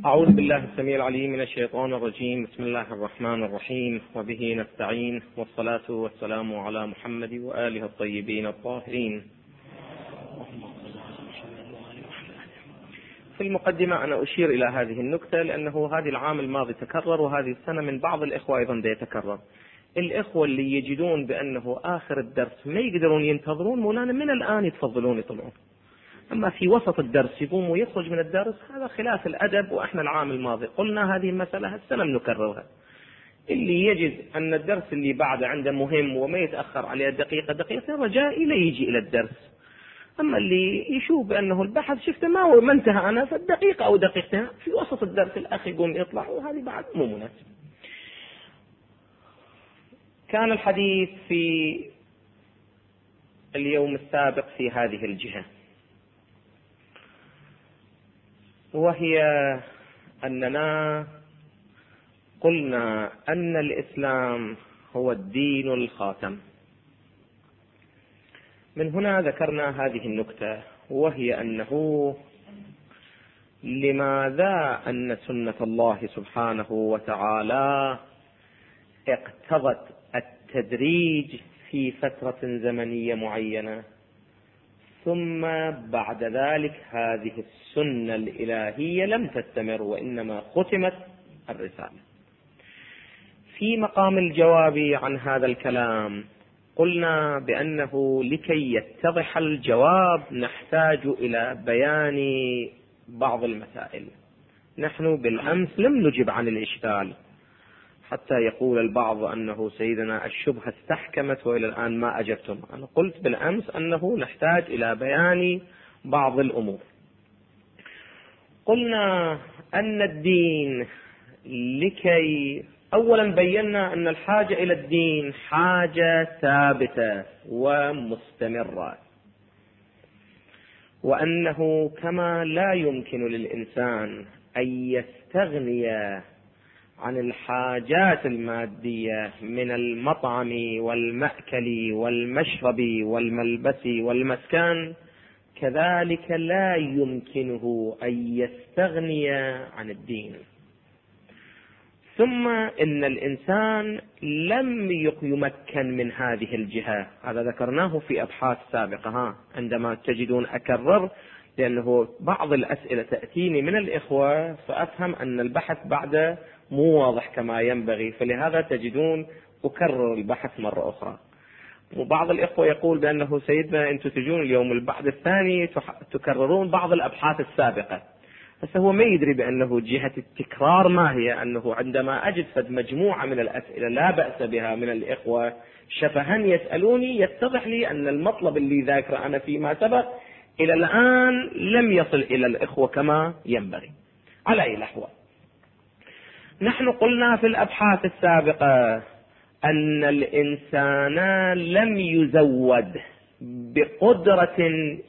أعوذ بالله السميع العليم من الشيطان الرجيم. بسم الله الرحمن الرحيم، وبه نستعين، والصلاة والسلام على محمد وآله الطيبين الطاهرين. في المقدمة أنا أشير إلى هذه النكتة لأنه هذه العام الماضي تكرر، وهذه السنة من بعض الإخوة أيضا يتكرر. الإخوة اللي يجدون بأنه آخر الدرس ما يقدرون ينتظرون، مولانا من الآن يتفضلون يطلعون، أما في وسط الدرس يقوم ويخرج من الدرس، هذا خلاف الأدب. وإحنا العام الماضي قلنا هذه المسألة، السنة نكررها. اللي يجد أن الدرس اللي بعده عنده مهم وما يتأخر عليه دقيقة دقيقة، رجائي لا يجي إلى الدرس. أما اللي يشوف بأنه البحث شفته ما انتهى أنا في الدقيقة أو دقيقتين في وسط الدرس الأخ يقوم يطلع، وهذه بعد مو مناسب. كان الحديث في اليوم السابق في هذه الجهة، وهي أننا قلنا أن الإسلام هو الدين الخاتم. من هنا ذكرنا هذه النكتة، وهي أنه لماذا أن سنة الله سبحانه وتعالى اقتضت التدريج في فترة زمنية معينة، ثم بعد ذلك هذه السنة الإلهية لم تستمر وإنما ختمت الرسالة. في مقام الجواب عن هذا الكلام قلنا بأنه لكي يتضح الجواب نحتاج إلى بيان بعض المسائل. نحن بالأمس لم نجب عن الإشكال، حتى يقول البعض أنه سيدنا الشبهة استحكمت وإلى الآن ما أجبتم. أنا قلت بالأمس أنه نحتاج إلى بيان بعض الأمور. قلنا أن الدين لكي أولا بينا أن الحاجة إلى الدين حاجة ثابتة ومستمرة، وأنه كما لا يمكن للإنسان أن يستغني عن الحاجات المادية من المطعم والمأكل والمشرب والملبس والمسكن، كذلك لا يمكنه أن يستغني عن الدين. ثم إن الإنسان لم يمكن من هذه الجهة، هذا ذكرناه في أبحاث سابقة. عندما تجدون أكرر، لأنه بعض الأسئلة تأتيني من الإخوة فأفهم أن البحث بعد مو واضح كما ينبغي، فلهذا تجدون أكرر البحث مرة أخرى. وبعض الإخوة يقول بأنه سيدنا أنتم تجون اليوم البعد الثاني تكررون بعض الأبحاث السابقة. بس هو ما يدري بأنه جهة التكرار ما هي، أنه عندما أجد فد مجموعة من الأسئلة لا بأس بها من الإخوة شفها يسألوني، يتضح لي أن المطلب اللي ذاكر أنا فيما سبق إلى الآن لم يصل إلى الإخوة كما ينبغي. على أي الأحوال، نحن قلنا في الأبحاث السابقة أن الإنسان لم يزود بقدرة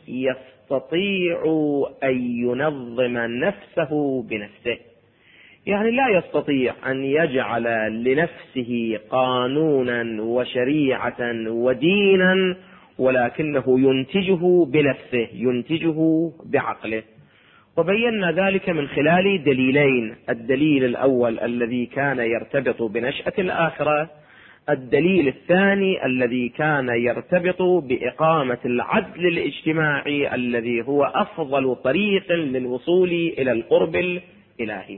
يستطيع أن ينظم نفسه بنفسه، يعني لا يستطيع أن يجعل لنفسه قانونا وشريعة ودينا، ولكنه ينتجه بنفسه، ينتجه بعقله. وبينا ذلك من خلال دليلين: الدليل الأول الذي كان يرتبط بنشأة الآخرة، الدليل الثاني الذي كان يرتبط بإقامة العدل الاجتماعي الذي هو أفضل طريق للوصول إلى القرب الإلهي.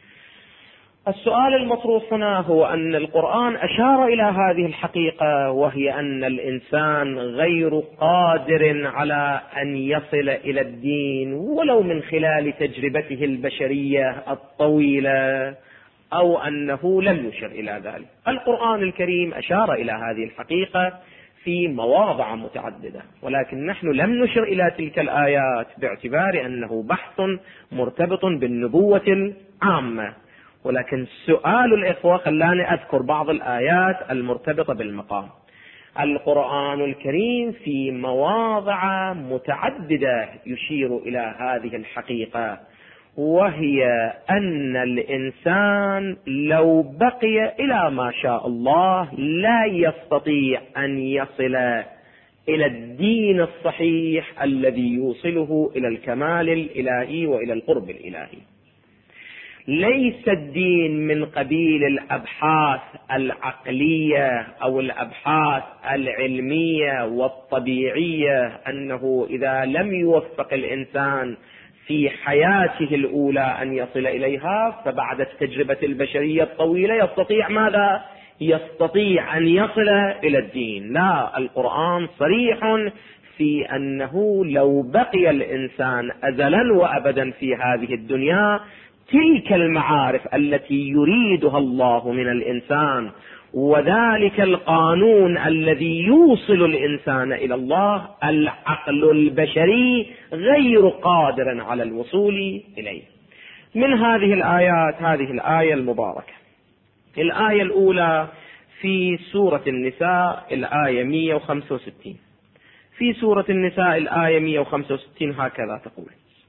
السؤال المطروح هنا هو أن القرآن أشار إلى هذه الحقيقة، وهي أن الإنسان غير قادر على أن يصل إلى الدين ولو من خلال تجربته البشرية الطويلة، أو أنه لم يشر إلى ذلك. القرآن الكريم أشار إلى هذه الحقيقة في مواضع متعددة، ولكن نحن لم نشر إلى تلك الآيات باعتبار أنه بحث مرتبط بالنبوة العامة. ولكن سؤال الإخوة خلاني أذكر بعض الآيات المرتبطة بالمقام. القرآن الكريم في مواضع متعددة يشير إلى هذه الحقيقة، وهي أن الإنسان لو بقي إلى ما شاء الله لا يستطيع أن يصل إلى الدين الصحيح الذي يوصله إلى الكمال الإلهي وإلى القرب الإلهي. ليس الدين من قبيل الأبحاث العقلية أو الأبحاث العلمية والطبيعية، أنه إذا لم يوفق الإنسان في حياته الأولى أن يصل إليها، فبعد التجربة البشرية الطويلة يستطيع ماذا؟ يستطيع أن يصل إلى الدين. لا، القرآن صريح في أنه لو بقي الإنسان أزلا وأبدا في هذه الدنيا، تلك المعارف التي يريدها الله من الإنسان وذلك القانون الذي يوصل الإنسان إلى الله، العقل البشري غير قادر على الوصول إليه. من هذه الآيات هذه الآية المباركة، الآية الأولى في سورة النساء الآية 165. في سورة النساء الآية 165 هكذا تقول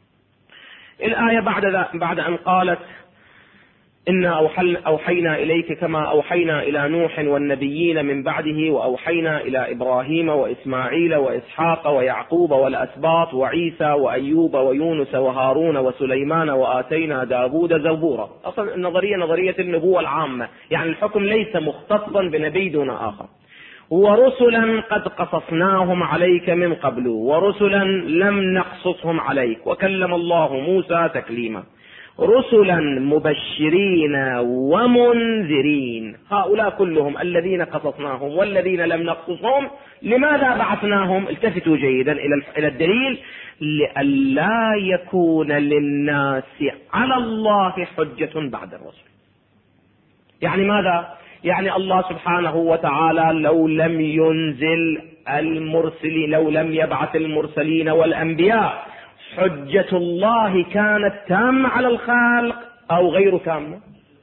الآية بعد أن قالت إنا أوحينا إليك كما أوحينا إلى نوح والنبيين من بعده، وأوحينا إلى إبراهيم وإسماعيل وإسحاق ويعقوب والأسباط وعيسى وأيوب ويونس وهارون وسليمان وآتينا داود زبورا. أصلا النظرية نظرية النبوة العامة، يعني الحكم ليس مختصا بنبي دون آخر. ورسلا قد قصصناهم عليك من قبل ورسلا لم نقصصهم عليك وكلم الله موسى تكليما. رسلا مبشرين ومنذرين، هؤلاء كلهم الذين قصصناهم والذين لم نقصصهم. لماذا بعثناهم؟ التفتوا جيدا إلى الدليل: لئلا يكون للناس على الله حجة بعد الرسل. يعني ماذا؟ يعني الله سبحانه وتعالى لو لم ينزل المرسلين، لو لم يبعث المرسلين والأنبياء، حجة الله كانت تامة على الخلق أو غير تامة؟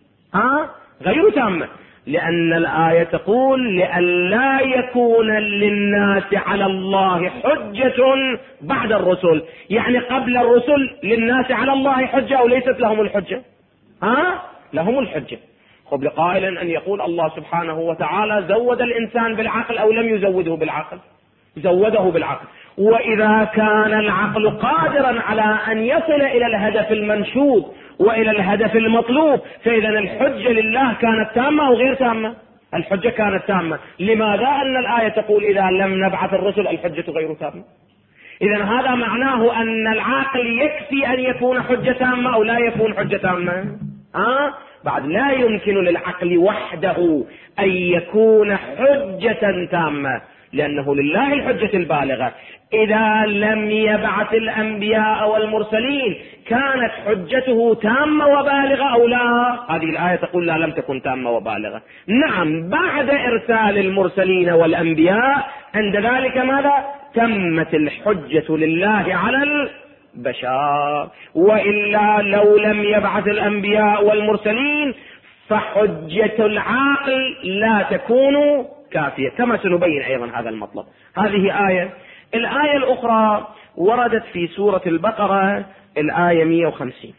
غير تامة، لأن الآية تقول لئلا يكون للناس على الله حجة بعد الرسل. يعني قبل الرسل للناس على الله حجة أو ليست لهم الحجة؟ لهم الحجة. خب لقائل أن يقول الله سبحانه وتعالى زود الإنسان بالعقل أو لم يزوده بالعقل؟ زوده بالعقل. وإذا كان العقل قادرا على أن يصل إلى الهدف المنشود وإلى الهدف المطلوب، فإذا الحجة لله كانت تامة أو غير تامة؟ الحجة كانت تامة. لماذا؟ أن الآية تقول إذا لم نبعث الرسل الحجة غير تامة. إذا هذا معناه أن العقل يكفي أن يكون حجة تامة أو لا يكون حجة تامة؟ بعد لا يمكن للعقل وحده أن يكون حجة تامة، لأنه لله الحجة البالغة. إذا لم يبعث الأنبياء والمرسلين كانت حجته تامة وبالغة أو لا؟ هذه الآية تقول لا، لم تكن تامة وبالغة. نعم، بعد إرسال المرسلين والأنبياء عند ذلك ماذا؟ تمت الحجة لله على البشر. وإلا لو لم يبعث الأنبياء والمرسلين فحجة العاقل لا تكون كافية، كما سنبين أيضا هذا المطلب. هذه آية. الآية الأخرى وردت في سورة البقرة الآية 150.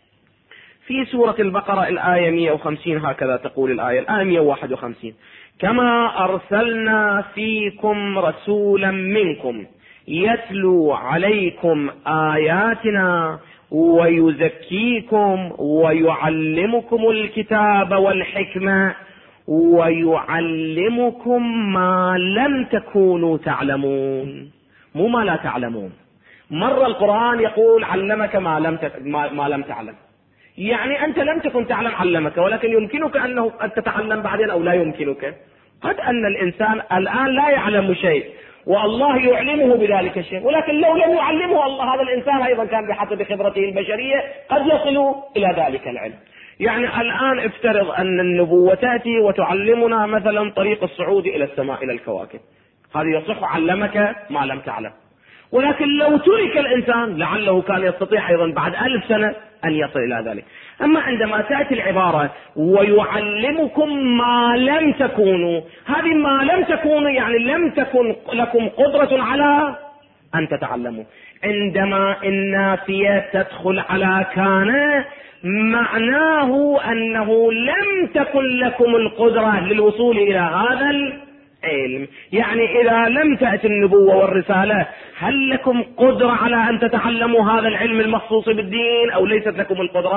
في سورة البقرة الآية 150 هكذا تقول الآية 151: كما أرسلنا فيكم رسولا منكم يتلو عليكم آياتنا ويزكيكم ويعلمكم الكتاب والحكمة ويعلمكم ما لم تكونوا تعلمون. مو ما لا تعلمون. مر القرآن يقول علمك ما لم تعلم، يعني أنت لم تكن تعلم علمك، ولكن يمكنك أنه قد تتعلم بعدين أو لا يمكنك. قد أن الإنسان الآن لا يعلم شيء والله يعلمه بذلك الشيء، ولكن لو لم يعلمه الله هذا الإنسان أيضا كان بحسب خبرته البشرية قد يصل إلى ذلك العلم. يعني الآن افترض أن النبوة تأتي وتعلمنا مثلا طريق الصعود إلى السماء إلى الكواكب، هذا يصح علمك ما لم تعلم. ولكن لو ترك الإنسان لعله كان يستطيع أيضا بعد 1000 سنة أن يصل إلى ذلك. أما عندما تأتي العبارة ويعلمكم ما لم تكونوا، هذه ما لم تكونوا يعني لم تكن لكم قدرة على أن تتعلموا. عندما النافية تدخل على كان معناه أنه لم تكن لكم القدرة للوصول إلى هذا العلم. يعني إذا لم تأتي النبوة والرسالة هل لكم قدرة على أن تتعلموا هذا العلم المخصوص بالدين أو ليست لكم القدرة؟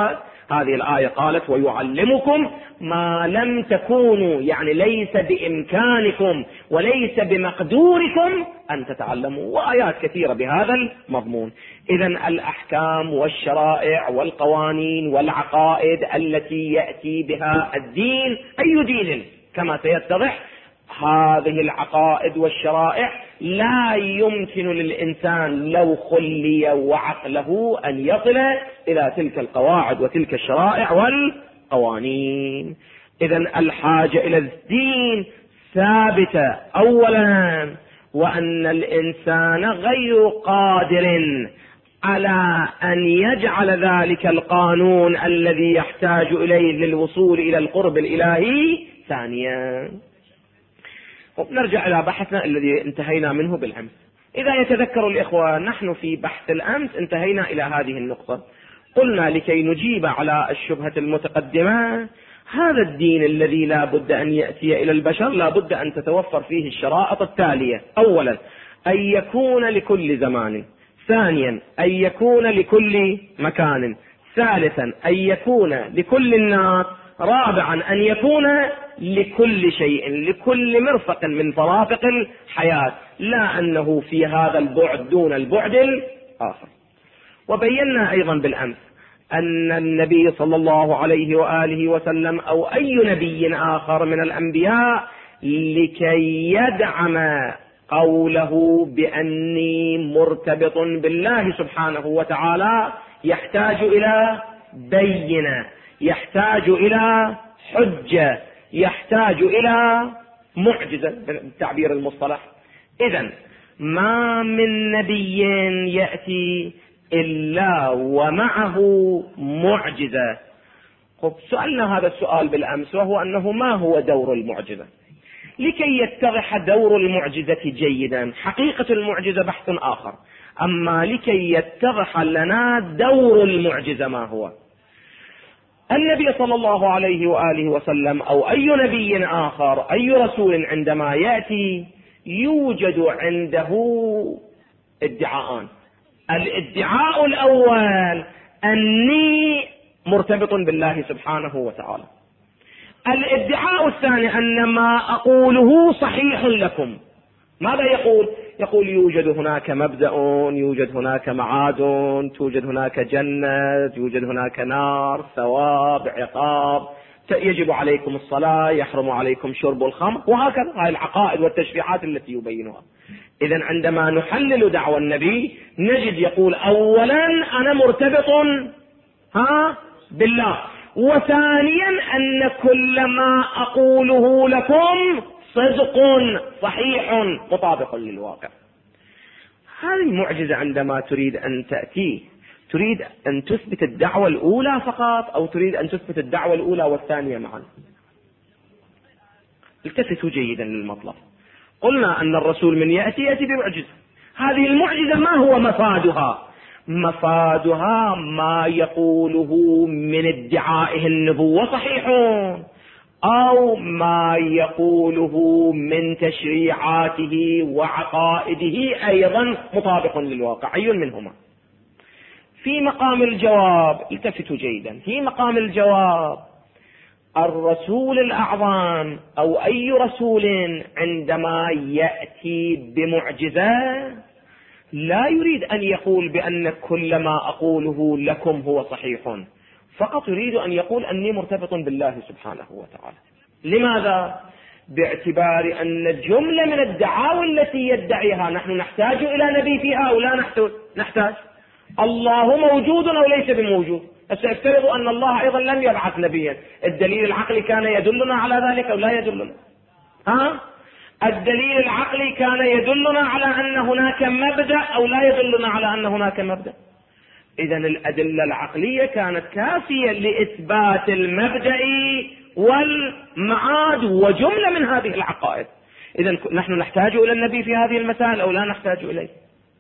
هذه الآية قالت ويعلمكم ما لم تكونوا، يعني ليس بإمكانكم وليس بمقدوركم أن تتعلموا، وآيات كثيرة بهذا المضمون. إذن الأحكام والشرائع والقوانين والعقائد التي يأتي بها الدين، أي دين كما سيتضح، هذه العقائد والشرائع لا يمكن للإنسان لو خلي وعقله أن يصل إلى تلك القواعد وتلك الشرائع والقوانين. إذن الحاجة إلى الدين ثابتة أولا، وأن الإنسان غير قادر على أن يجعل ذلك القانون الذي يحتاج إليه للوصول إلى القرب الإلهي ثانيا. نرجع إلى بحثنا الذي انتهينا منه بالأمس. إذا يتذكر الإخوة، نحن في بحث الأمس انتهينا إلى هذه النقطة، قلنا لكي نجيب على الشبهة المتقدمة، هذا الدين الذي لا بد أن يأتي إلى البشر لا بد أن تتوفر فيه الشرائط التالية: أولا أن يكون لكل زمان، ثانيا أن يكون لكل مكان، ثالثا أن يكون لكل الناس، رابعا أن يكون لكل شيء، لكل مرفق من مرافق الحياة، لا أنه في هذا البعد دون البعد الآخر. وبينا أيضا بالأمس أن النبي صلى الله عليه وآله وسلم أو أي نبي آخر من الأنبياء لكي يدعم قوله بأني مرتبط بالله سبحانه وتعالى يحتاج إلى بينة، يحتاج إلى حجة، يحتاج إلى معجزة بالتعبير المصطلح. إذن ما من نبي يأتي إلا ومعه معجزة. سألنا هذا السؤال بالأمس، وهو أنه ما هو دور المعجزة؟ لكي يتضح دور المعجزة جيدا، حقيقة المعجزة بحث آخر، أما لكي يتضح لنا دور المعجزة ما هو، النبي صلى الله عليه وآله وسلم أو أي نبي آخر، أي رسول عندما يأتي يوجد عنده ادعاءان. الادعاء الأول أني مرتبط بالله سبحانه وتعالى. الادعاء الثاني أن ما أقوله صحيح لكم. ماذا يقول؟ يقول يوجد هناك مبدأ، يوجد هناك معاد، توجد هناك جنة، يوجد هناك نار، ثواب، عقاب، يجب عليكم الصلاة، يحرم عليكم شرب الخمر، وهكذا. هاي العقائد والتشريعات التي يبينها. إذن عندما نحلل دعوى النبي نجد يقول أولا أنا مرتبط بالله، وثانيا أن كل ما أقوله لكم صدق صحيح مطابق للواقع. هذه المعجزة عندما تريد أن تأتي، تريد أن تثبت الدعوة الأولى فقط، أو تريد أن تثبت الدعوة الأولى والثانية معا؟ التفتوا جيدا للمطلب. قلنا أن الرسول من يأتي بمعجزة. هذه المعجزة ما هو مفادها؟ مفادها ما يقوله من ادعائه النبوة صحيح، أو ما يقوله من تشريعاته وعقائده أيضا مطابق للواقع. أي منهما؟ في مقام الجواب، التفتوا جيدا، في مقام الجواب الرسول الأعظم أو أي رسول عندما يأتي بمعجزة لا يريد أن يقول بأن كل ما أقوله لكم هو صحيح، فقط يريد أن يقول أني مرتبط بالله سبحانه وتعالى. لماذا؟ باعتبار أن جملة من الدعاوى التي يدعيها نحن نحتاج إلى نبي فيها أو لا نحتاج. الله موجود أو ليس بموجود. سأفترض أن الله أيضا لم يبعث نبيا، الدليل العقلي كان يدلنا على ذلك أو لا يدلنا؟ الدليل العقلي كان يدلنا على أن هناك مبدأ أو لا يدلنا على أن هناك مبدأ؟ إذن الأدلة العقلية كانت كافية لإثبات المبدأ والمعاد وجملة من هذه العقائد. إذن نحن نحتاج إلى النبي في هذه المسائل أو لا نحتاج إليه؟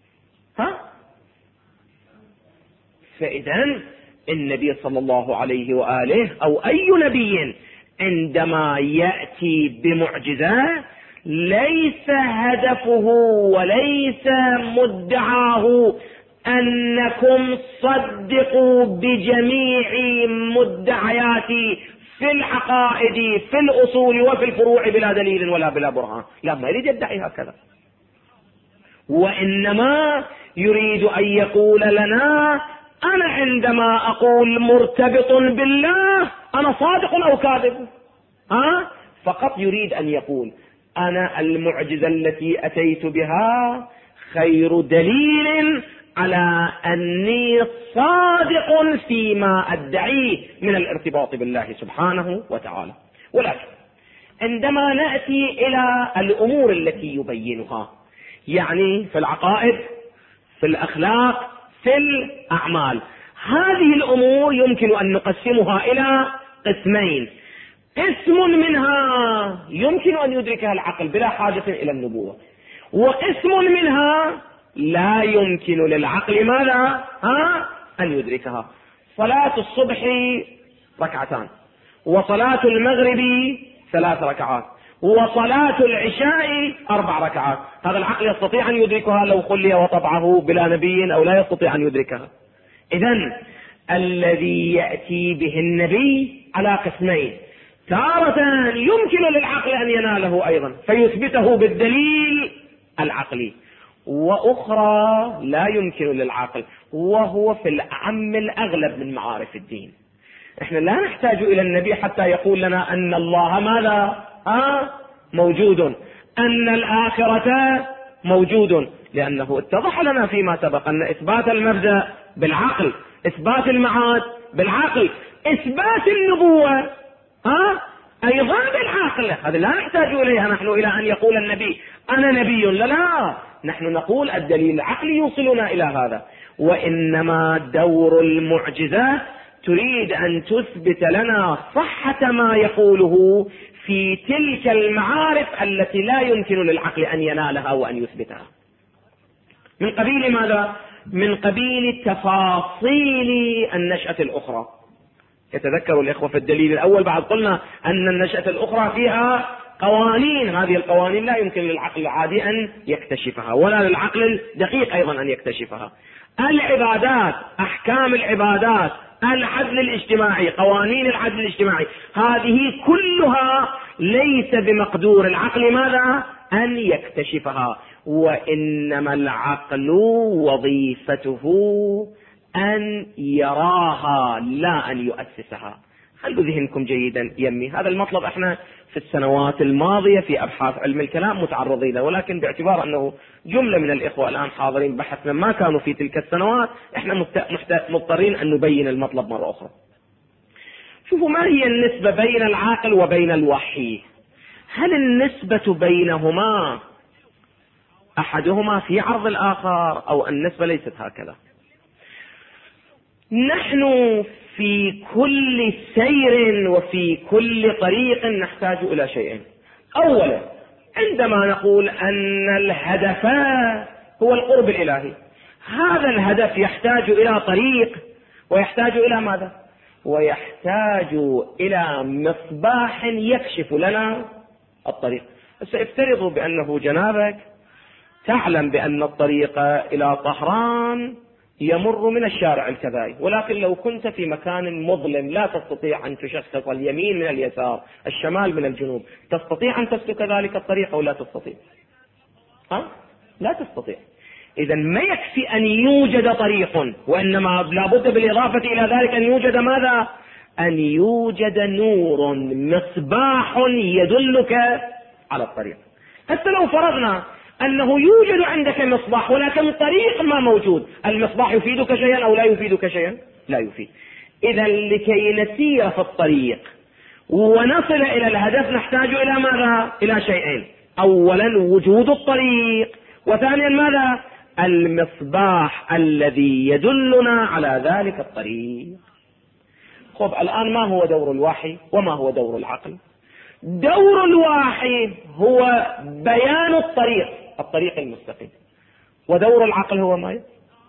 فإذن النبي صلى الله عليه وآله أو أي نبي عندما يأتي بمعجزة ليس هدفه وليس مدعاه أنكم صدقوا بجميع مدعياتي في العقائد في الأصول وفي الفروع بلا دليل ولا بلا برهان. لا، ما يريد يدعي هكذا، وإنما يريد أن يقول لنا أنا عندما أقول مرتبط بالله أنا صادق أو كاذب. فقط يريد أن يقول أنا المعجزة التي أتيت بها خير دليل على أني صادق فيما أدعيه من الارتباط بالله سبحانه وتعالى. ولكن عندما نأتي إلى الأمور التي يبينها، يعني في العقائد في الأخلاق في الأعمال، هذه الأمور يمكن أن نقسمها إلى قسمين. قسم منها يمكن أن يدركها العقل بلا حاجة إلى النبوة، وقسم منها لا يمكن للعقل ماذا؟ أن يدركها. صلاة الصبح 2 ركعتان، وصلاة المغرب 3 ركعات، وصلاة العشاء 4 ركعات. هذا العقل يستطيع أن يدركها لو خلي وطبعه بلا نبي، أو لا يستطيع أن يدركها؟ إذن الذي يأتي به النبي على قسمين، تارة يمكن للعقل أن يناله أيضا فيثبته بالدليل العقلي، وأخرى لا يمكن للعقل، وهو في الأعم الأغلب من معارف الدين. احنا لا نحتاج إلى النبي حتى يقول لنا أن الله ماذا؟ موجود، أن الآخرة موجود، لأنه اتضح لنا فيما سبق أن إثبات المبدأ بالعقل، إثبات المعاد بالعقل، إثبات النبوة أيضا بالعقل. هذا لا نحتاج إليها نحن إلى أن يقول النبي أنا نبي، لا، نحن نقول الدليل العقلي يوصلنا إلى هذا. وإنما دور المعجزة تريد أن تثبت لنا صحة ما يقوله في تلك المعارف التي لا يمكن للعقل أن ينالها وأن يثبتها. من قبيل ماذا؟ من قبيل تفاصيل النشأة الأخرى. يتذكر الإخوة في الدليل الأول بعد قلنا أن النشأة الأخرى فيها قوانين، هذه القوانين لا يمكن للعقل العادي أن يكتشفها، ولا للعقل الدقيق أيضا أن يكتشفها. العبادات، أحكام العبادات، العدل الاجتماعي، قوانين العدل الاجتماعي، هذه كلها ليس بمقدور العقل ماذا؟ أن يكتشفها، وإنما العقل وظيفته أن يراها لا أن يؤسسها. خلوا ذهنكم جيدا يمي، هذا المطلب احنا في السنوات الماضية في أبحاث علم الكلام متعرضين له، ولكن باعتبار أنه جملة من الإخوة الآن حاضرين بحثنا ما كانوا في تلك السنوات، احنا مضطرين أن نبين المطلب مرة أخرى. شوفوا ما هي النسبة بين العقل وبين الوحي؟ هل النسبة بينهما أحدهما في عرض الآخر، أو النسبة ليست هكذا؟ نحن في كل سير وفي كل طريق نحتاج إلى شيئين. أولا، عندما نقول أن الهدف هو القرب الإلهي، هذا الهدف يحتاج إلى طريق، ويحتاج إلى ماذا؟ ويحتاج إلى مصباح يكشف لنا الطريق. سافترضوا بأنه جنابك تعلم بأن الطريق إلى طهران يمر من الشارع الكذائي، ولكن لو كنت في مكان مظلم لا تستطيع أن تشخص اليمين من اليسار، الشمال من الجنوب، تستطيع أن تسلك ذلك الطريق أو لا تستطيع؟ لا تستطيع. إذا ما يكفي أن يوجد طريق، وإنما لابد بالإضافة إلى ذلك أن يوجد ماذا؟ أن يوجد نور، مصباح يدلك على الطريق. حتى لو فرضنا أنه يوجد عندك مصباح ولكن طريق ما موجود، المصباح يفيدك شيئا أو لا يفيدك شيئا؟ لا يفيد. إذا لكي نسير في الطريق ونصل إلى الهدف نحتاج إلى ماذا؟ إلى شيئين. أولا وجود الطريق، وثانيا ماذا؟ المصباح الذي يدلنا على ذلك الطريق. خب الآن ما هو دور الوحي وما هو دور العقل؟ دور الوحي هو بيان الطريق المستقيم، ودور العقل هو ما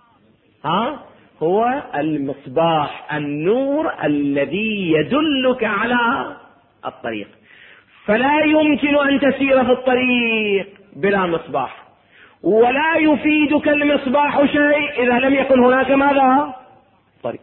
هو المصباح، النور الذي يدلك على الطريق. فلا يمكن أن تسير في الطريق بلا مصباح، ولا يفيدك المصباح شيء إذا لم يكن هناك ماذا؟ طريق.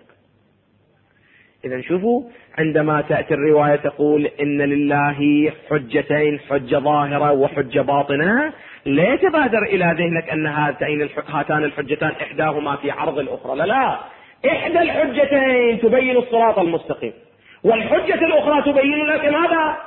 إذا شوفوا، عندما تأتي الرواية تقول إن لله حجتين، حجة ظاهرة وحجة باطنة، لا يتبادر إلى ذهنك أن هاتان الحجتان إحداهما في عرض الأخرى. لا، إحدى الحجتين تبين الصراط المستقيم، والحجة الأخرى تبين لك ماذا؟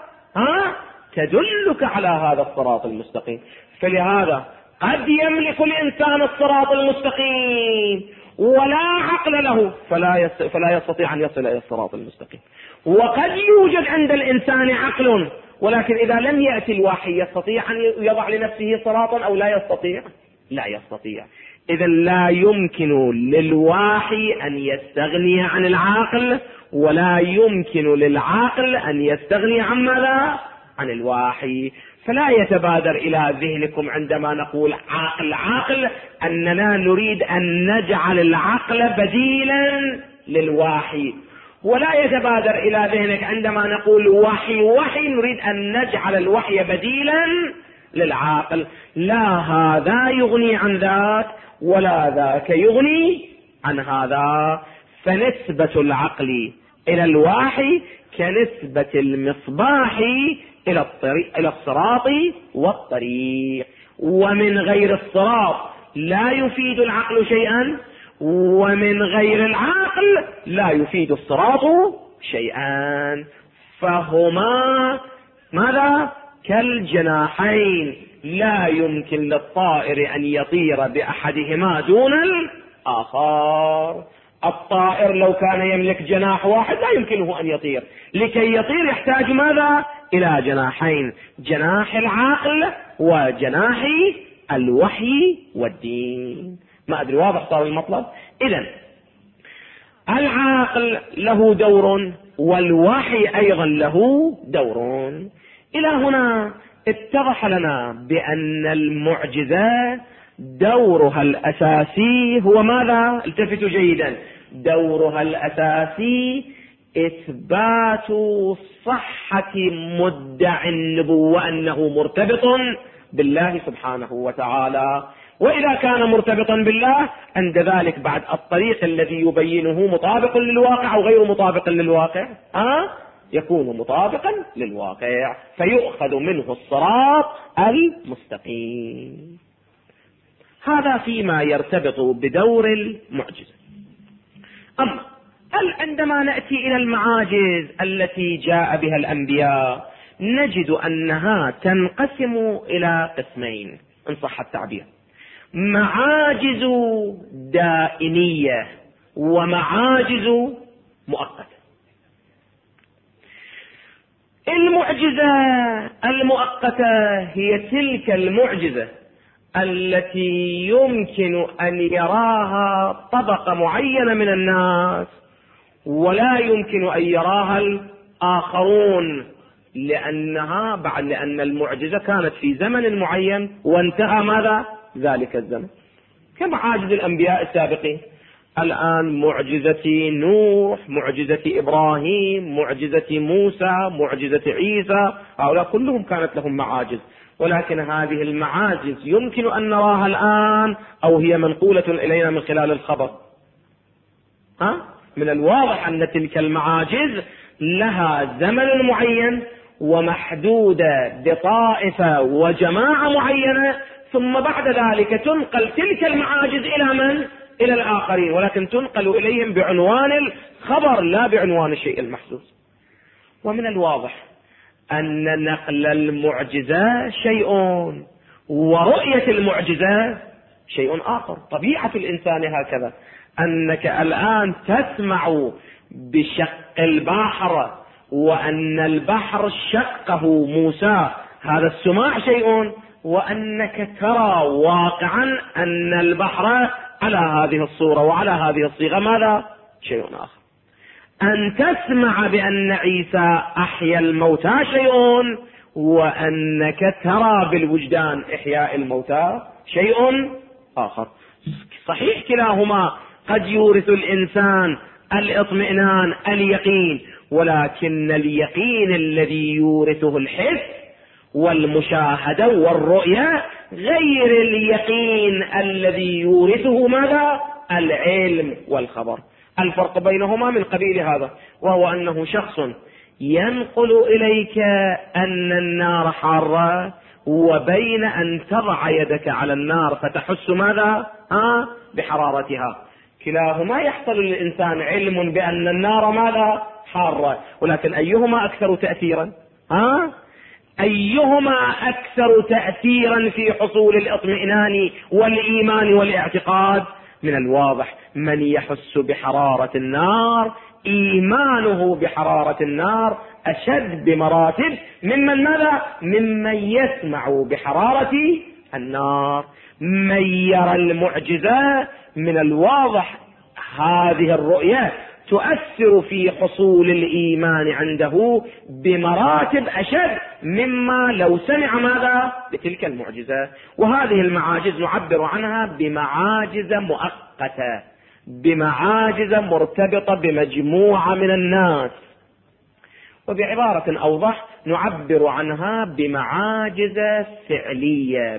تدلك على هذا الصراط المستقيم. فلهذا قد يملك الإنسان الصراط المستقيم ولا عقل له فلا يستطيع أن يصل إلى الصراط المستقيم، وقد يوجد عند الإنسان عقل ولكن إذا لم يأتي الوحي يستطيع أن يضع لنفسه صراطا أو لا يستطيع؟ لا يستطيع. إذا لا يمكن للوحي أن يستغني عن العقل، ولا يمكن للعقل أن يستغني عن ماذا؟ عن الوحي. فلا يتبادر إلى ذهنكم عندما نقول عقل أننا نريد أن نجعل العقل بديلا للوحي، ولا يتبادر إلى ذهنك عندما نقول وحي نريد أن نجعل الوحي بديلا للعقل. لا هذا يغني عن ذاك ولا ذاك يغني عن هذا. فنسبة العقل إلى الوحي كنسبة المصباح إلى الصراط والطريق، ومن غير الصراط لا يفيد العقل شيئا، ومن غير العقل لا يفيد الصراط شيئا. فهما ماذا؟ كالجناحين، لا يمكن للطائر أن يطير بأحدهما دون الآخر. الطائر لو كان يملك جناح واحد لا يمكنه أن يطير، لكي يطير يحتاج ماذا؟ إلى جناحين، جناح العقل وجناح الوحي والدين. ما أدري واضح صار المطلب؟ إذن العقل له دور والوحي أيضا له دور. إلى هنا اتضح لنا بأن المعجزة دورها الأساسي هو ماذا؟ التفتوا جيدا، دورها الأساسي إثبات صحة مدعي النبوة أنه مرتبط بالله سبحانه وتعالى. وإذا كان مرتبطا بالله عند ذلك بعد الطريق الذي يبينه مطابق للواقع أو غير مطابق للواقع؟ يكون مطابقا للواقع، فيؤخذ منه الصراط المستقيم. هذا فيما يرتبط بدور المعجزة. أما عندما نأتي إلى المعاجز التي جاء بها الأنبياء نجد أنها تنقسم إلى قسمين إن صح التعبير: معاجز دائمية ومعاجز مؤقتة. المعجزة المؤقتة هي تلك المعجزة التي يمكن أن يراها طبقة معينة من الناس ولا يمكن أن يراها الآخرون، لأن المعجزة كانت في زمن معين وانتهى ماذا؟ ذلك الزمن، كمعاجز الأنبياء السابقين. الآن معجزة نوح، معجزة إبراهيم، معجزة موسى، معجزة عيسى، هؤلاء كلهم كانت لهم معاجز، ولكن هذه المعاجز يمكن أن نراها الآن أو هي منقولة إلينا من خلال الخبر. من الواضح أن تلك المعاجز لها زمن معين ومحدودة بطائفة وجماعة معينة، ثم بعد ذلك تنقل تلك المعاجز إلى من؟ إلى الآخرين، ولكن تنقل إليهم بعنوان الخبر لا بعنوان الشيء المحسوس. ومن الواضح أن نقل المعجزة شيء ورؤية المعجزة شيء آخر. طبيعة الإنسان هكذا، أنك الآن تسمع بشق البحر وأن البحر شقه موسى، هذا السماع شيء، وأنك ترى واقعا أن البحر على هذه الصورة وعلى هذه الصيغة ماذا؟ شيء آخر. أن تسمع بأن عيسى أحيا الموتى شيء، وأنك ترى بالوجدان إحياء الموتى شيء آخر. صحيح كلاهما قد يورث الإنسان الاطمئنان اليقين، ولكن اليقين الذي يورثه الحس والمشاهدة والرؤية غير اليقين الذي يورثه ماذا؟ العلم والخبر. الفرق بينهما من قبيل هذا، وهو أنه شخص ينقل إليك أن النار حارة، وبين أن تضع يدك على النار فتحس ماذا؟ بحرارتها. كلاهما يحصل للإنسان علم بأن النار ماذا؟ حارة، ولكن أيهما أكثر تأثيرا؟ أيهما أكثر تأثيرا في حصول الإطمئنان والإيمان والاعتقاد؟ من الواضح من يحس بحرارة النار إيمانه بحرارة النار أشد بمراتب ممن ماذا؟ ممن يسمع بحرارة النار. من يرى المعجزة من الواضح هذه الرؤية تؤثر في حصول الإيمان عنده بمراتب أشد مما لو سمع ماذا؟ بتلك المعجزة. وهذه المعاجز نعبر عنها بمعاجز مؤقتة، بمعاجز مرتبطة بمجموعة من الناس، وبعبارة أوضح نعبر عنها بمعاجز فعلية،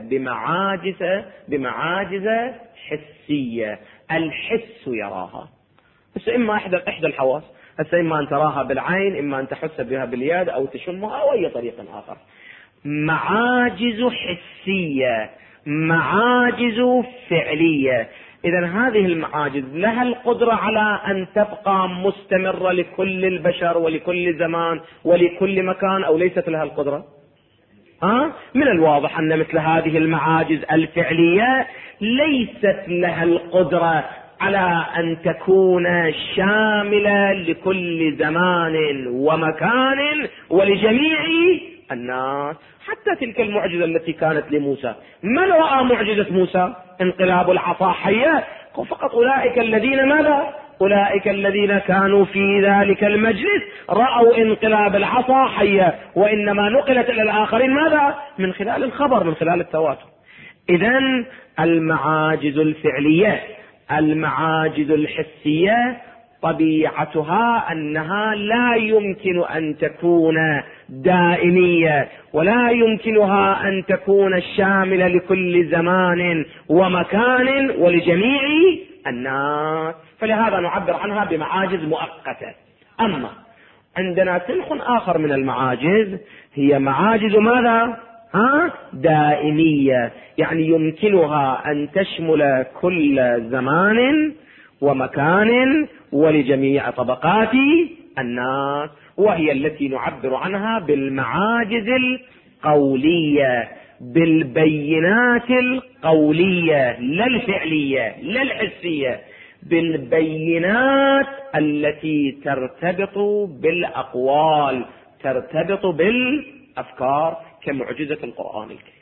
بمعاجز حسية. الحس يراها، بس إما إحدى الحواس، إما أن تراها بالعين، إما أن تحس بها باليد أو تشمها أو أي طريق آخر. معاجز حسية، معاجز فعلية. إذن هذه المعاجز لها القدرة على أن تبقى مستمرة لكل البشر ولكل زمان ولكل مكان، أو ليست لها القدرة؟ من الواضح أن مثل هذه المعاجز الفعلية ليست لها القدرة على أن تكون شاملة لكل زمان ومكان ولجميع الناس. حتى تلك المعجزة التي كانت لموسى، من رأى معجزة موسى؟ انقلاب العصا حية، فقط أولئك الذين ماذا؟ أولئك الذين كانوا في ذلك المجلس رأوا انقلاب العصا حية، وإنما نقلت إلى الآخرين ماذا؟ من خلال الخبر، من خلال التواتر. إذن المعاجز الفعلية، المعاجز الحسية طبيعتها أنها لا يمكن أن تكون دائمية، ولا يمكنها أن تكون شاملة لكل زمان ومكان ولجميع الناس، فلهذا نعبر عنها بمعاجز مؤقتة. أما عندنا سلخ آخر من المعاجز، هي معاجز ماذا؟ دائمية، يعني يمكنها أن تشمل كل زمان ومكان ولجميع طبقات الناس، وهي التي نعبر عنها بالمعاجز القولية، بالبينات القولية، لا الفعلية لا الحسية، بالبينات التي ترتبط بالأقوال، ترتبط بالأفكار، كمعجزة القرآن الكريم.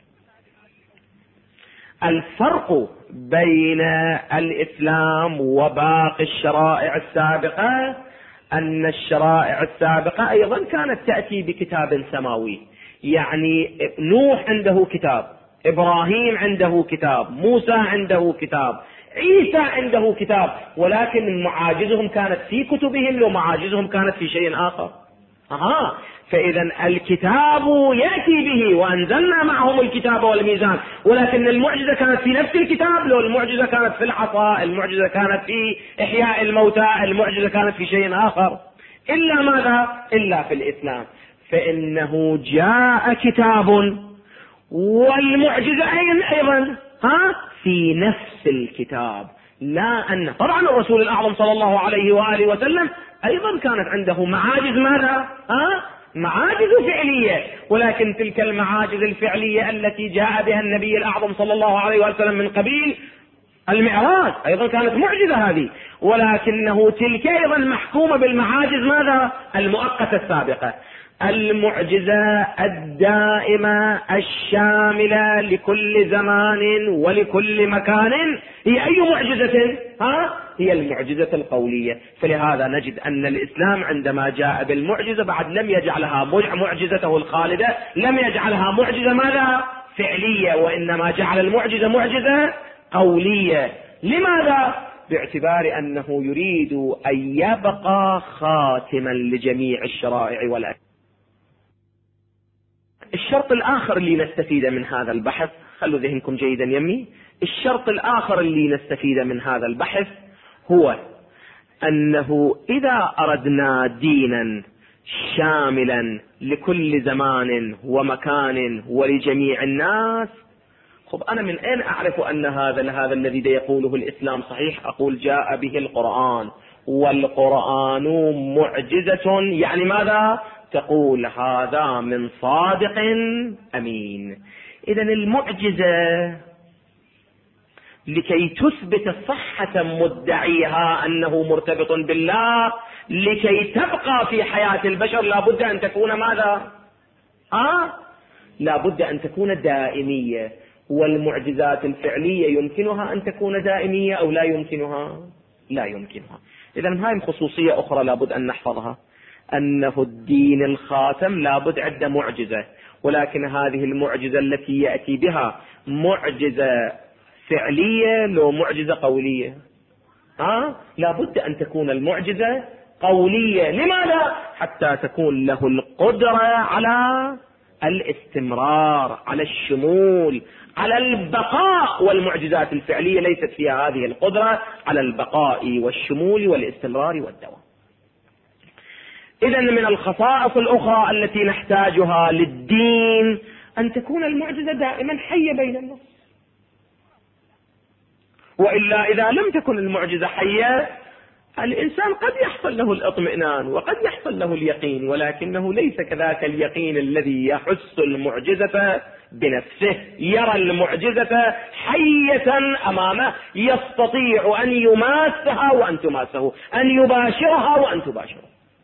الفرق بين الإسلام وباقي الشرائع السابقة أن الشرائع السابقة أيضا كانت تأتي بكتاب سماوي، يعني نوح عنده كتاب، إبراهيم عنده كتاب، موسى عنده كتاب، عيسى عنده كتاب، ولكن معاجزهم كانت في كتبهم ومعاجزهم كانت في شيء آخر. فإذا الكتاب يأتي به، وأنزلنا معهم الكتاب والميزان، ولكن المعجزة كانت في نفس الكتاب، لو المعجزة كانت في العصا، المعجزة كانت في إحياء الموتى، المعجزة كانت في شيء آخر. إلا ماذا؟ إلا في الإسلام، فإنه جاء كتاب والمعجزة أيضا في نفس الكتاب. لا أن طبعا الرسول الأعظم صلى الله عليه وآله وسلم أيضا كانت عنده معاجز ماذا؟ معاجز فعلية، ولكن تلك المعاجز الفعلية التي جاء بها النبي الأعظم صلى الله عليه وسلم من قبيل المعراج أيضا كانت معجزة هذه، ولكنه تلك أيضا محكومة بالمعاجز ماذا؟ المؤقتة السابقة. المعجزة الدائمة الشاملة لكل زمان ولكل مكان هي أي معجزة؟ هي المعجزة القولية. فلهذا نجد أن الإسلام عندما جاء بالمعجزة بعد لم يجعلها معجزته الخالدة، لم يجعلها معجزة ماذا؟ فعلية، وإنما جعل المعجزة معجزة قولية. لماذا؟ باعتبار أنه يريد أن يبقى خاتما لجميع الشرائع والأديان. الشرط الآخر اللي نستفيد من هذا البحث، خلوا ذهنكم جيدا يمي، الشرط الآخر اللي نستفيد من هذا البحث هو أنه إذا أردنا دينا شاملا لكل زمان ومكان ولجميع الناس، خب أنا من أين أعرف أن هذا الذي يقوله الإسلام صحيح؟ أقول جاء به القرآن، والقرآن معجزة، يعني ماذا؟ تقول هذا من صادق أمين. إذا المعجزة لكي تثبت صحة مدعيها أنه مرتبط بالله، لكي تبقى في حياة البشر لابد أن تكون ماذا؟ لابد أن تكون دائمية. والمعجزات الفعلية يمكنها أن تكون دائمية أو لا يمكنها؟ لا يمكنها. إذا هاي خصوصية أخرى لابد أن نحفظها، أنه الدين الخاتم لابد عنده معجزة، ولكن هذه المعجزة التي يأتي بها معجزة فعلية لو معجزة قولية؟ لابد أن تكون المعجزة قولية. لماذا؟ حتى تكون له القدرة على الاستمرار، على الشمول، على البقاء. والمعجزات الفعلية ليست فيها هذه القدرة على البقاء والشمول والاستمرار والدوام. إذن من الخصائص الأخرى التي نحتاجها للدين أن تكون المعجزة دائما حية بين الناس، وإلا إذا لم تكن المعجزة حية الإنسان قد يحصل له الاطمئنان وقد يحصل له اليقين، ولكنه ليس كذاك اليقين الذي يحس المعجزة بنفسه، يرى المعجزة حية أمامه، يستطيع أن يماسها وأن تماسه، أن يباشرها وأن تباشره.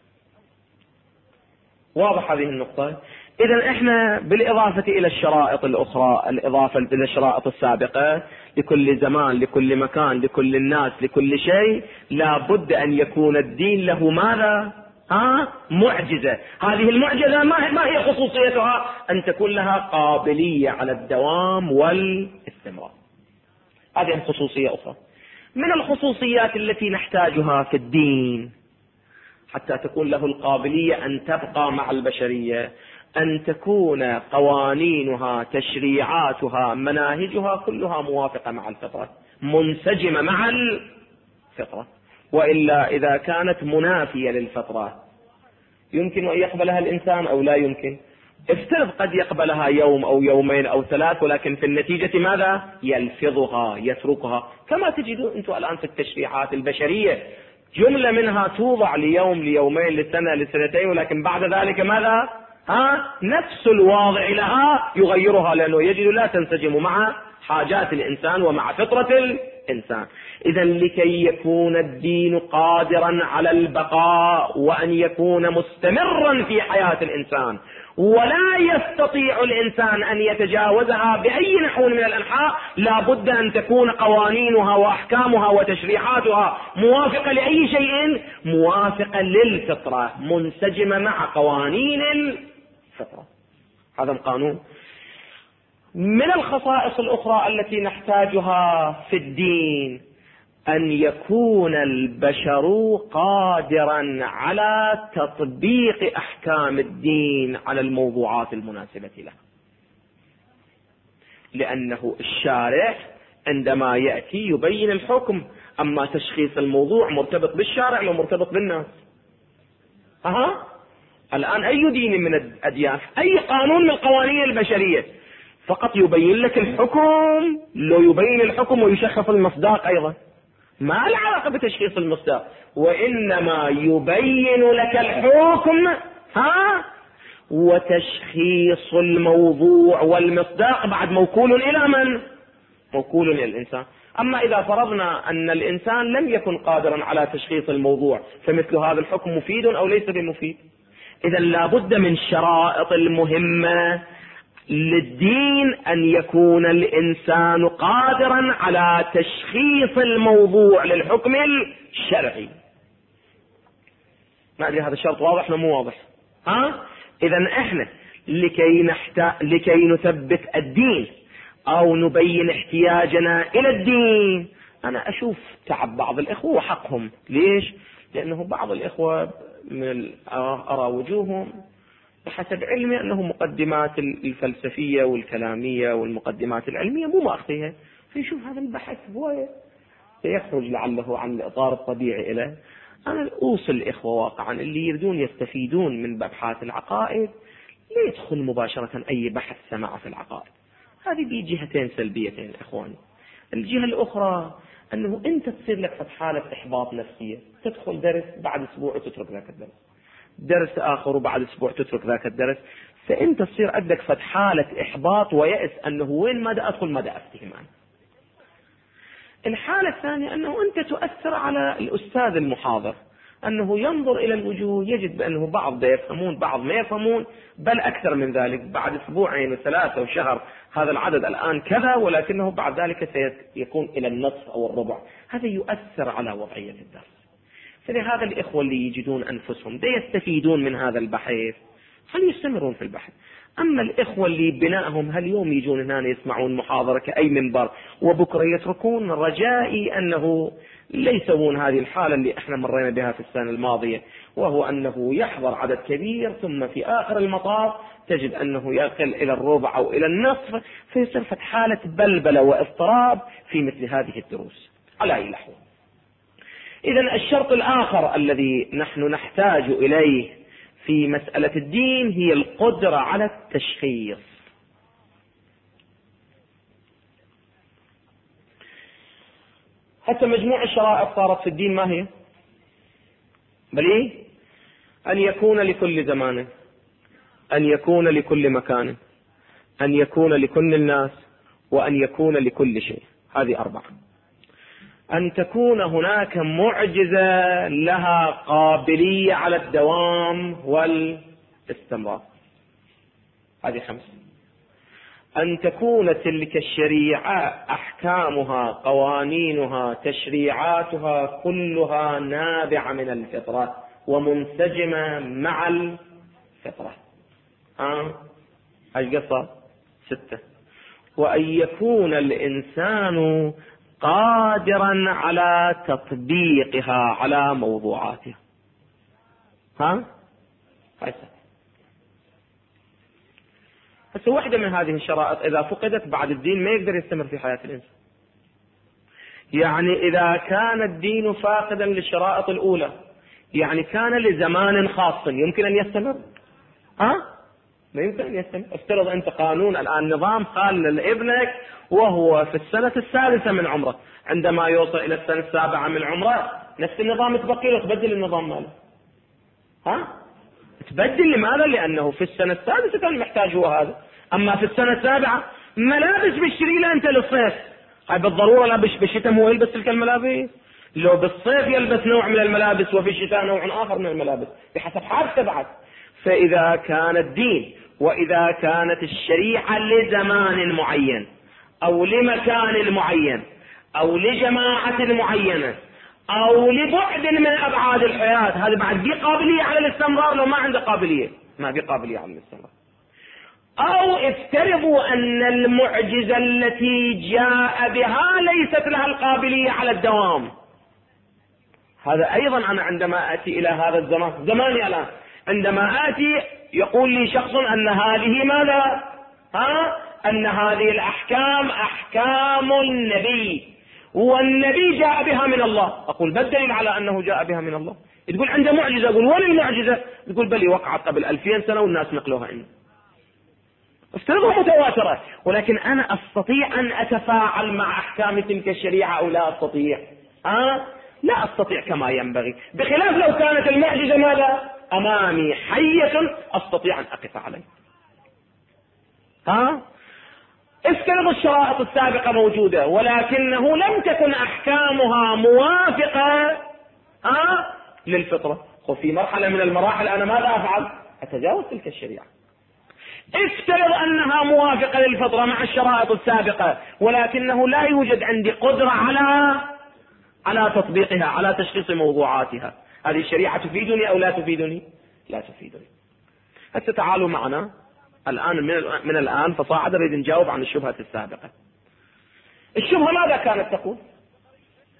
واضح هذه النقطة؟ إذن إحنا بالإضافة إلى الشرائط الأخرى، الإضافة إلى الشرائط السابقة، لكل زمان، لكل مكان، لكل الناس، لكل شيء، لابد أن يكون الدين له ماذا؟ معجزة. هذه المعجزة ما هي خصوصيتها؟ أن تكون لها قابلية على الدوام والاستمرار. هذه خصوصية أخرى. من الخصوصيات التي نحتاجها في الدين حتى تكون له القابلية أن تبقى مع البشرية، أن تكون قوانينها، تشريعاتها، مناهجها كلها موافقة مع الفطرة، منسجمة مع الفطرة. وإلا إذا كانت منافية للفطرة يمكن أن يقبلها الإنسان أو لا يمكن؟ افترض قد يقبلها يوم أو يومين أو ثلاث، ولكن في النتيجة ماذا؟ يلفظها، يتركها. كما تجدون أنتم الآن في التشريعات البشرية جملة منها توضع ليوم، ليومين، لسنة، لسنتين، ولكن بعد ذلك ماذا؟ نفس الواضع لها يغيرها، لأنه يجد لا تنسجم مع حاجات الإنسان ومع فطرة الإنسان. إذا لكي يكون الدين قادرا على البقاء وأن يكون مستمرا في حياة الإنسان، ولا يستطيع الإنسان أن يتجاوزها بأي نحو من الأنحاء، لابد أن تكون قوانينها وأحكامها وتشريعاتها موافقة لأي شيء؟ موافقة للفطرة، منسجمة مع قوانين الفطرة. هذا القانون. من الخصائص الأخرى التي نحتاجها في الدين أن يكون البشر قادرا على تطبيق أحكام الدين على الموضوعات المناسبة له، لأنه الشارع عندما يأتي يبين الحكم، أما تشخيص الموضوع مرتبط بالشارع ولا مرتبط بالناس؟ الآن أي دين من الأديان، أي قانون من القوانين البشرية فقط يبين لك الحكم، لو يبين الحكم ويشخص المصداق أيضا، ما له علاقة بتشخيص المصداق، وإنما يبين لك الحكم وتشخيص الموضوع والمصداق بعد موكول إلى من؟ موكول إلى الإنسان. أما إذا فرضنا أن الإنسان لم يكن قادرا على تشخيص الموضوع، فمثل هذا الحكم مفيد أو ليس بمفيد؟ إذا لابد من شرائط المهمة للدين أن يكون الإنسان قادرا على تشخيص الموضوع للحكم الشرعي. ما أدري هذا الشرط واضح ولا مو واضح؟ إذا إحنا لكي نثبت الدين أو نبين احتياجنا إلى الدين، أنا أشوف تعب بعض الإخوة وحقهم. ليش؟ لأنه بعض الإخوة من أرى وجوههم بحسب علمي أنه مقدمات الفلسفية والكلامية والمقدمات العلمية مو ماخذيها، فيشوف هذا البحث هو سيخرج لعله عن الإطار الطبيعي له. أنا أوصل الإخوة واقعا اللي يريدون يستفيدون من أبحاث العقائد لا يدخل مباشرة أي بحث سماع في العقائد. هذه بجهتين سلبيتين إخواني. الجهة الأخرى أنه أنت تصير لك حالة إحباط نفسية، تدخل درس بعد أسبوع وتترك ذاك الدرس، درس آخر وبعد أسبوع تترك ذاك الدرس، فأنت تصير عندك حالة إحباط ويأس أنه وين ماذا أدخل ماذا أفتهم عنه. الحالة الثانية أنه أنت تؤثر على الأستاذ المحاضر، أنه ينظر إلى الوجوه يجد بأنه بعض يفهمون بعض ما يفهمون، بل أكثر من ذلك بعد أسبوعين وثلاثة وشهر هذا العدد الآن كذا، ولكنه بعد ذلك سيكون إلى النصف أو الربع. هذا يؤثر على وضعية الدرس. فلهذا الإخوة اللي يجدون أنفسهم يستفيدون من هذا البحث فليستمرون في البحث. أما الإخوة اللي بنائهم هاليوم يجون هنا يسمعون محاضرة كأي منبر وبكرة يتركون، رجائي أنه لا يسوون هذه الحالة اللي احنا مرينا بها في السنة الماضية، وهو أنه يحضر عدد كبير ثم في آخر المطاف تجد أنه يقل إلى الربع أو إلى النصف، فيصير حالة بلبلة واضطراب في مثل هذه الدروس. على أي لحظة. إذن الشرط الآخر الذي نحن نحتاج إليه في مسألة الدين هي القدرة على التشخيص. حتى مجموع الشرائط صارت في الدين ما هي؟ بل إيه؟ أن يكون لكل زمان، أن يكون لكل مكان، أن يكون لكل الناس، وأن يكون لكل شيء. هذه 4. أن تكون هناك معجزة لها قابلية على الدوام والاستمرار. هذه 5. أن تكون تلك الشريعة أحكامها قوانينها تشريعاتها كلها نابعة من الفطرة ومنسجمة مع الفطرة. ايش قصة؟ 6. وأن يكون الإنسان قادرا على تطبيقها على موضوعاتها. بس واحدة من هذه الشرائط إذا فقدت بعد الدين ما يقدر يستمر في حياة الإنسان. يعني إذا كان الدين فاقدا للشرائط الأولى، يعني كان لزمان خاص، يمكن أن يستمر؟ ما يمكن أن يستمر. افترض أنت قانون الآن نظام قال لابنك وهو في السنة 6 من عمره، عندما يوصل إلى السنة 7 من عمره نفس النظام تبقي له، تبدل النظام ماله. تبدل. لماذا؟ لأنه في السنة 6 كان محتاج هو هذا، أما في السنة 7 ملابس بشتري له أنت للصيف، هاي بالضرورة لا بالشتاء مو يلبس تلك الملابس، لو بالصيف يلبس نوع من الملابس وفي الشتاء نوع آخر من الملابس بحسب حاجته بعد. فإذا كان الدين وإذا كانت الشريعة لزمان معين أو لمكان معين أو لجماعة معينة أو لبعد من أبعاد الحياة، هذا بعد بقابلية على الاستمرار. لو ما عنده قابلية ما بقابلية على الاستمرار. أو افترضوا أن المعجزة التي جاء بها ليست لها القابلية على الدوام. هذا أيضا أنا عندما أتي إلى هذا الزمان، زماني الآن، عندما آتي يقول لي شخص أن هذه ماذا؟ أن هذه الأحكام أحكام النبي والنبي جاء بها من الله. أقول بالدليل على أنه جاء بها من الله. تقول عنده معجزة، أقول وين المعجزة؟ تقول بلي وقعت قبل 2000 سنة والناس نقلوها عنه. افترضها متواترة، ولكن أنا أستطيع أن أتفاعل مع أحكام تلك الشريعة أو لا أستطيع؟ لا أستطيع كما ينبغي، بخلاف لو كانت المعجزة ماذا؟ أمامي حية أستطيع أن أقف عليه. افترض الشرائط السابقة موجودة ولكنه لم تكن أحكامها موافقة للفطرة، وفي مرحلة من المراحل أنا ماذا أفعل؟ أتجاوز تلك الشريعة. افترض أنها موافقة للفطرة مع الشرائط السابقة ولكنه لا يوجد عندي قدرة على تطبيقها، على تشخيص موضوعاتها. هذه الشريعة تفيدني أو لا تفيدني؟ لا تفيدني. هسه تعالوا معنا الآن من الآن فصاعدا نريد نجاوب عن الشبهة السابقة. الشبهة ماذا كانت تقول؟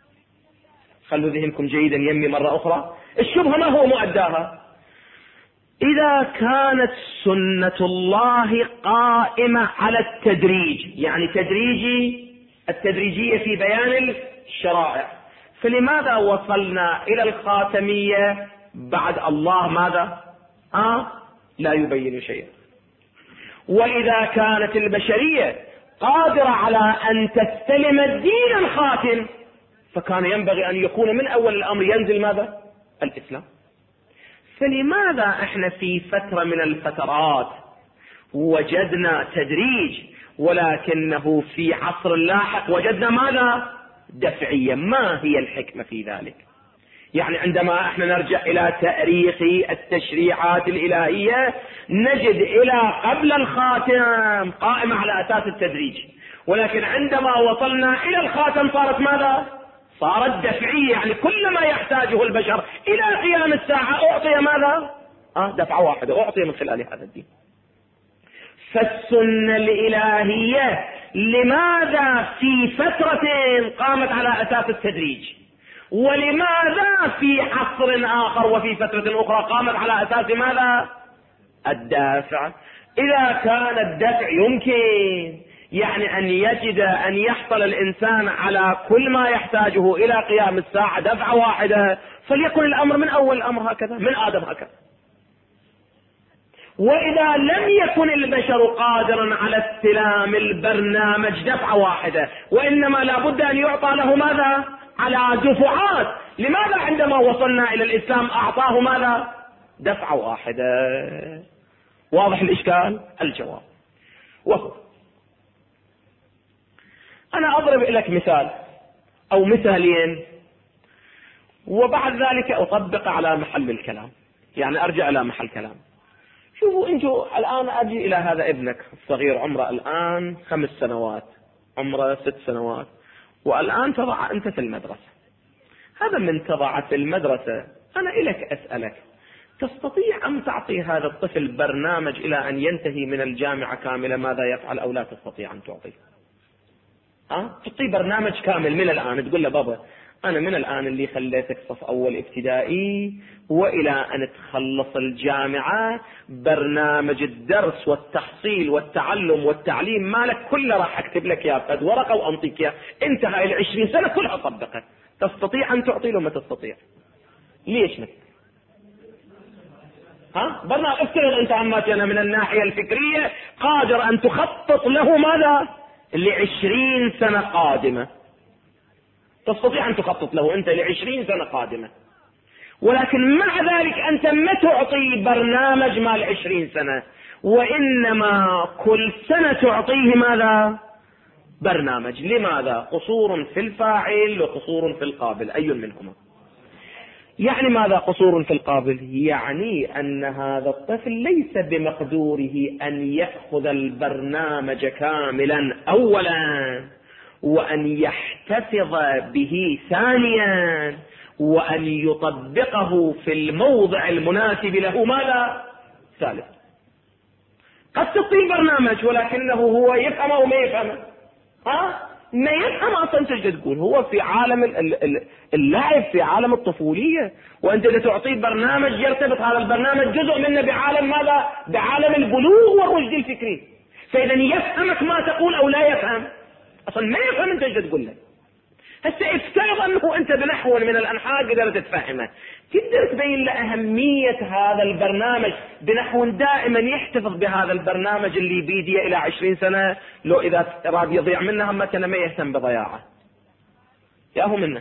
خلوا ذهنكم جيدا يمي مرة أخرى. الشبهة ما هو مؤداها؟ إذا كانت سنة الله قائمة على التدريج، يعني التدريجية في بيان الشرائع، فلماذا وصلنا إلى الخاتمية بعد الله ماذا؟ لا يبين شيئا. وإذا كانت البشرية قادرة على أن تستلم الدين الخاتم، فكان ينبغي أن يكون من أول الأمر ينزل ماذا؟ الإسلام. فلماذا احنا في فترة من الفترات وجدنا تدريج، ولكنه في عصر لاحق وجدنا ماذا؟ دفعية. ما هي الحكمة في ذلك؟ يعني عندما احنا نرجع الى تاريخ التشريعات الالهية نجد الى قبل الخاتم قائمة على اساس التدريج، ولكن عندما وصلنا الى الخاتم صارت ماذا؟ صارت دفعية، يعني كل ما يحتاجه البشر الى قيام الساعة اعطي ماذا؟ دفعة واحدة اعطي من خلال هذا الدين. فالسنة الالهية لماذا في فترة قامت على اساس التدريج، ولماذا في عصر آخر وفي فترة أخرى قامت على أساس ماذا؟ الدافع. إذا كان الدفع يمكن يعني أن يحصل الإنسان على كل ما يحتاجه إلى قيام الساعة دفعة واحدة، فليكن الأمر من أول الأمر هكذا، من آدم هكذا. وإذا لم يكن البشر قادرا على استلام البرنامج دفعة واحدة، وإنما لابد أن يعطى له ماذا؟ على دفعات، لماذا عندما وصلنا إلى الإسلام أعطاه ماذا؟ دفعة واحدة. واضح الإشكال؟ الجواب وهو، أنا أضرب لك مثال أو مثالين وبعد ذلك أطبق على محل الكلام، يعني أرجع إلى محل كلام. شوفوا أنتوا الآن أجي إلى هذا ابنك الصغير عمره الآن 5 سنوات، عمره 6 سنوات، والآن تضع أنت في المدرسة. هذا من تضع في المدرسة أنا إليك أسألك، تستطيع أن تعطي هذا الطفل برنامج إلى أن ينتهي من الجامعة كاملة ماذا يفعل، أو لا تستطيع أن تعطيه؟ تعطي برنامج كامل من الآن، تقول له بابا أنا من الآن اللي خليتك صف أول ابتدائي وإلى أن تخلص الجامعة برنامج الدرس والتحصيل والتعلم والتعليم مالك كله راح أكتب لك يا قد ورقة وأنطيك يا انت هاي 20 سنة كلها طبقها. تستطيع أن تعطي له؟ ما تستطيع. ليش مثل برنامج افترض أنت عماتي أنا من الناحية الفكرية قادر أن تخطط له ماذا؟ 20 سنة قادمة، تستطيع أن تخطط له أنت 20 سنة قادمة، ولكن مع ذلك أنت ما تعطي برنامج مال 20 سنة، وإنما كل سنة تعطيه ماذا؟ برنامج. لماذا؟ قصور في الفاعل وقصور في القابل، أي منهما؟ يعني ماذا قصور في القابل؟ يعني أن هذا الطفل ليس بمقدوره أن يأخذ البرنامج كاملا أولا، وأن يحتفظ به ثانيا، وأن يطبقه في الموضع المناسب له ماذا؟ ثالث. قد تعطيه برنامج ولكنه هو يفهم أو ما يفهم، ما يفهم أصلا. تجد تقول هو في عالم اللعب، في عالم الطفولية، وأنت تعطيه برنامج يرتبط هذا البرنامج جزء منه بعالم ماذا؟ بعالم البلوغ والرشد الفكري. فإذا يفهمك ما تقول أو لا يفهم، أصلا ما يفهم أنت ايش تقول له. هسه افترض أنه أنت بنحو من الأنحاء قدرت تفهمه، تقدر تبين له أهمية هذا البرنامج بنحو دائما يحتفظ بهذا البرنامج اللي بيديه إلى 20 سنة، لو إذا راد يضيع منه هم كان ما يهتم بضياعه ياهو منه،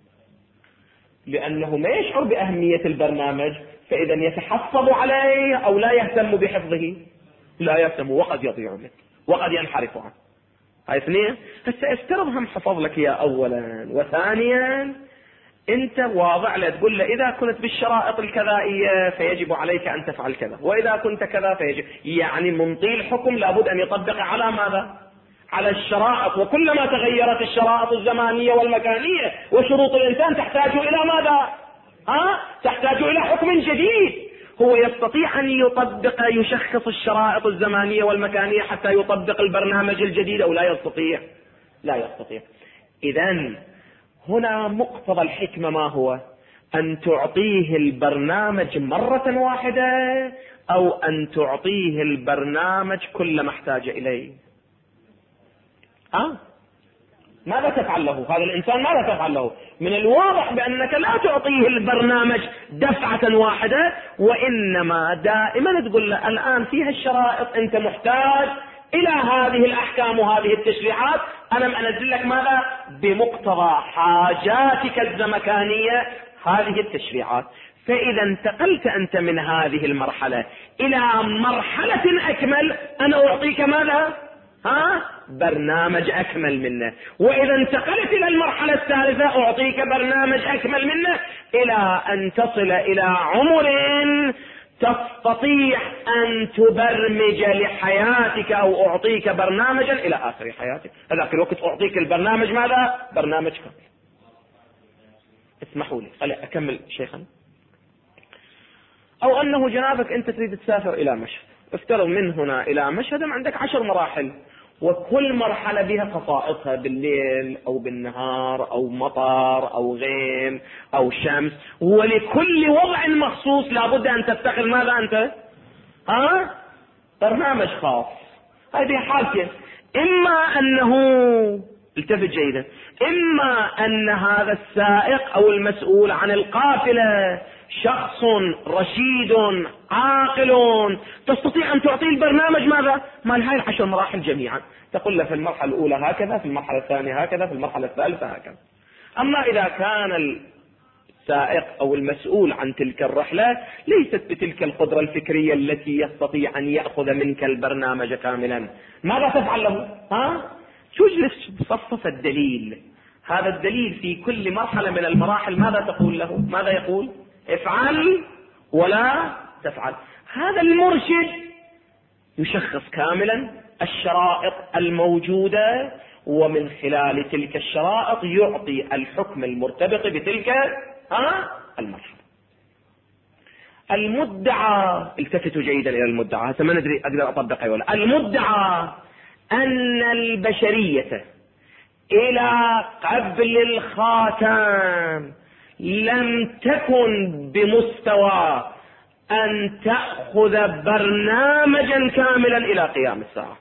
لأنه ما يشعر بأهمية البرنامج، فإذا يتحفظ عليه أو لا يهتم بحفظه، لا يهتم وقد يضيع منه وقد ينحرف عنه. هاي اثنين. هسه افترضهم حفظ لك يا اولا، وثانيا انت واضع له تقول له اذا كنت بالشرائط الكذائية فيجب عليك ان تفعل كذا، واذا كنت كذا فيجب، يعني منطي الحكم لابد ان يطبق على ماذا؟ على الشرائط. وكلما تغيرت الشرائط الزمانية والمكانية وشروط الانسان تحتاج الى ماذا؟ تحتاج الى حكم جديد. هو يستطيع أن يشخص الشرائط الزمانية والمكانية حتى يطبق البرنامج الجديد أو لا يستطيع؟ لا يستطيع. إذن هنا مقتضى الحكمة ما هو؟ أن تعطيه البرنامج مرة واحدة أو أن تعطيه البرنامج كل ما احتاج إليه؟ ماذا تفعل له هذا الإنسان؟ ماذا تفعل له؟ من الواضح بأنك لا تعطيه البرنامج دفعة واحدة، وإنما دائما تقول له الآن فيها الشرائط، أنت محتاج إلى هذه الأحكام وهذه التشريعات، أنا أنزل لك ماذا؟ بمقتضى حاجاتك الزمكانية هذه التشريعات. فإذا انتقلت أنت من هذه المرحلة إلى مرحلة أكمل، أنا أعطيك ماذا؟ برنامج أكمل منه. وإذا انتقلت إلى المرحلة الثالثة أعطيك برنامج أكمل منه، إلى أن تصل إلى عمر تستطيع أن تبرمج لحياتك، أو أعطيك برنامجا إلى آخر حياتك. هذاك الوقت أعطيك البرنامج ماذا؟ برنامج كامل. اسمحوا لي أكمل شيخا. أو أنه جنابك أنت تريد تسافر إلى مشهد، افترض من هنا إلى مشهد عندك 10 مراحل، وكل مرحلة بها خصائصها، بالليل أو بالنهار أو مطر أو غيم أو شمس، ولكل وضع مخصوص لابد أن تتخذ ماذا أنت؟ برنامج خاص. هذه حالتين، إما أنه التفت جيدا، إما أن هذا السائق أو المسؤول عن القافلة شخص رشيد عاقل تستطيع أن تعطيه البرنامج ماذا؟ مال هاي 10 مراحل جميعا، تقول له في المرحلة الأولى هكذا، في المرحلة الثانية هكذا، في المرحلة الثالثة هكذا. أما إذا كان السائق أو المسؤول عن تلك الرحلة ليست بتلك القدرة الفكرية التي يستطيع أن يأخذ منك البرنامج كاملا، ماذا تفعل له؟ تجلس بصفصف الدليل. هذا الدليل في كل مرحلة من المراحل ماذا تقول له؟ ماذا يقول؟ افعل ولا تفعل. هذا المرشد يشخص كاملا الشرائط الموجودة، ومن خلال تلك الشرائط يعطي الحكم المرتبط بتلك المرحلة. المدعى، التفتوا جيدا إلى المدعى، ما ندري أقدر أطبقها ولا. المدعى أن البشرية إلى قبل الخاتم لم تكن بمستوى أن تأخذ برنامجا كاملا إلى قيام الساعة،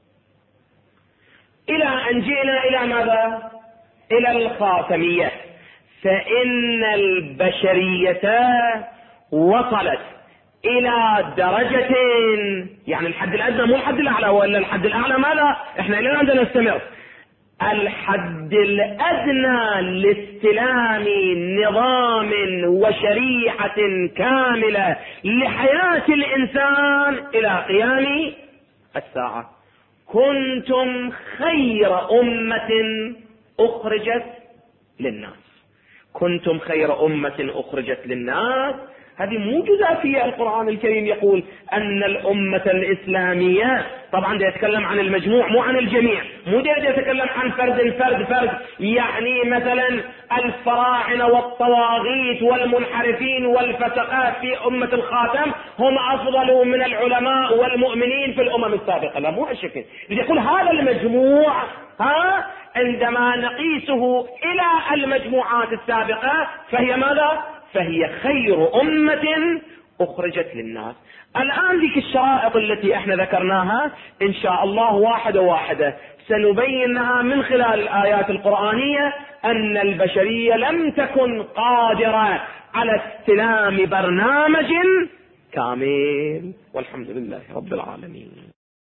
إلى أن جئنا إلى ماذا؟ إلى الخاتمية. فإن البشرية وصلت إلى درجة، يعني الحد الأدنى مو الحد الأعلى، ولا الحد الأعلى ماذا؟ إحنا إلى أن نستمر. الحد الأدنى لاستلام نظام وشريعة كاملة لحياة الإنسان إلى قيام الساعة. كنتم خير أمة أخرجت للناس. كنتم خير أمة أخرجت للناس، هذه مو جزافية. القرآن الكريم يقول أن الأمة الإسلامية، طبعا ده يتكلم عن المجموع مو عن الجميع، مو ده يتكلم عن فرد. يعني مثلا الفراعنة والطواغيت والمنحرفين والفسقات في أمة الخاتم هم أفضل من العلماء والمؤمنين في الأمم السابقة، لا مو هالشكل. يقول هذا المجموع عندما نقيسه إلى المجموعات السابقة فهي ماذا؟ فهي خير أمة أخرجت للناس. الآن ذيك الشرائط التي احنا ذكرناها إن شاء الله واحدة واحدة سنبينها من خلال الآيات القرآنية، أن البشرية لم تكن قادرة على استلام برنامج كامل، والحمد لله رب العالمين.